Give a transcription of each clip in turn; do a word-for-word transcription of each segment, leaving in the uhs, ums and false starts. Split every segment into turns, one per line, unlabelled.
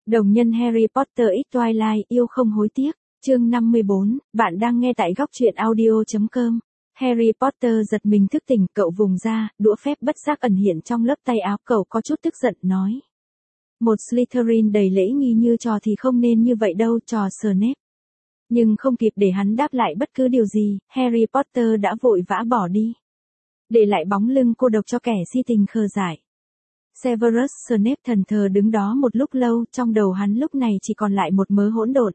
Đồng nhân Harry Potter X Twilight yêu không hối tiếc, chương năm mươi bốn, bạn đang nghe tại góc truyện audio.com. Harry Potter giật mình thức tỉnh, cậu vùng ra, đũa phép bất giác ẩn hiện trong lớp tay áo, cậu có chút tức giận nói. Một Slytherin đầy lễ nghi như trò thì không nên như vậy đâu, trò Snape. Nhưng không kịp để hắn đáp lại bất cứ điều gì, Harry Potter đã vội vã bỏ đi. Để lại bóng lưng cô độc cho kẻ si tình khờ dại. Severus Snape thần thờ đứng đó một lúc lâu, trong đầu hắn lúc này chỉ còn lại một mớ hỗn độn.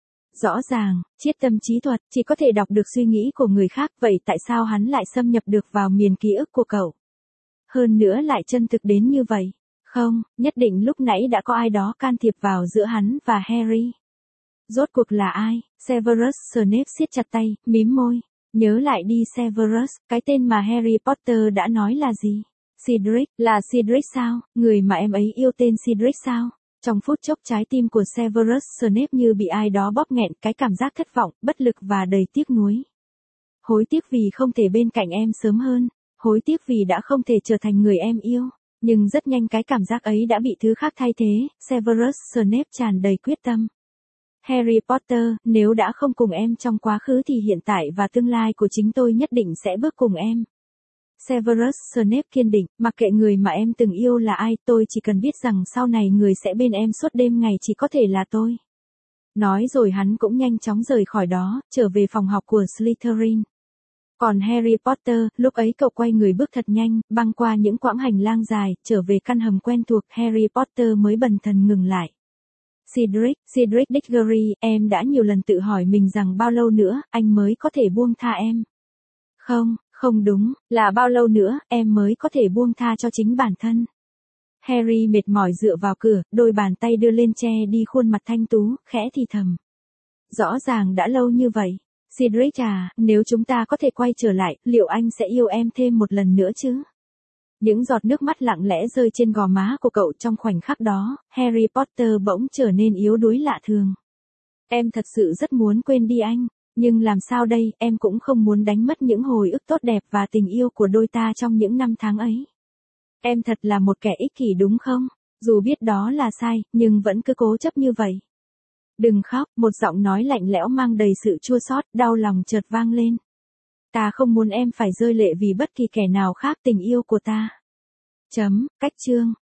Rõ ràng, triết tâm trí thuật, chỉ có thể đọc được suy nghĩ của người khác, vậy tại sao hắn lại xâm nhập được vào miền ký ức của cậu? Hơn nữa lại chân thực đến như vậy. Không, nhất định lúc nãy đã có ai đó can thiệp vào giữa hắn và Harry. Rốt cuộc là ai? Severus Snape siết chặt tay, mím môi. Nhớ lại đi Severus, cái tên mà Harry Potter đã nói là gì? Cedric, là Cedric sao? Người mà em ấy yêu tên Cedric sao? Trong phút chốc trái tim của Severus Snape như bị ai đó bóp nghẹn, cái cảm giác thất vọng, bất lực và đầy tiếc nuối. Hối tiếc vì không thể bên cạnh em sớm hơn, hối tiếc vì đã không thể trở thành người em yêu. Nhưng rất nhanh cái cảm giác ấy đã bị thứ khác thay thế, Severus Snape tràn đầy quyết tâm. Harry Potter, nếu đã không cùng em trong quá khứ thì hiện tại và tương lai của chính tôi nhất định sẽ bước cùng em. Severus Snape kiên định, mặc kệ người mà em từng yêu là ai, tôi chỉ cần biết rằng sau này người sẽ bên em suốt đêm ngày chỉ có thể là tôi. Nói rồi hắn cũng nhanh chóng rời khỏi đó, trở về phòng học của Slytherin. Còn Harry Potter, lúc ấy cậu quay người bước thật nhanh, băng qua những quãng hành lang dài, trở về căn hầm quen thuộc, Harry Potter mới bần thần ngừng lại. Cedric, Cedric Diggory, em đã nhiều lần tự hỏi mình rằng bao lâu nữa, anh mới có thể buông tha em. Không, không đúng, là bao lâu nữa, em mới có thể buông tha cho chính bản thân. Harry mệt mỏi dựa vào cửa, đôi bàn tay đưa lên che đi khuôn mặt thanh tú, khẽ thì thầm. Rõ ràng đã lâu như vậy. Cedric à, nếu chúng ta có thể quay trở lại, liệu anh sẽ yêu em thêm một lần nữa chứ? Những giọt nước mắt lặng lẽ rơi trên gò má của cậu trong khoảnh khắc đó, Harry Potter bỗng trở nên yếu đuối lạ thường. Em thật sự rất muốn quên đi anh, nhưng làm sao đây, em cũng không muốn đánh mất những hồi ức tốt đẹp và tình yêu của đôi ta trong những năm tháng ấy. Em thật là một kẻ ích kỷ đúng không? Dù biết đó là sai, nhưng vẫn cứ cố chấp như vậy. Đừng khóc, một giọng nói lạnh lẽo mang đầy sự chua xót, đau lòng chợt vang lên. Ta không muốn em phải rơi lệ vì bất kỳ kẻ nào khác, tình yêu của ta. Chấm, cách chương.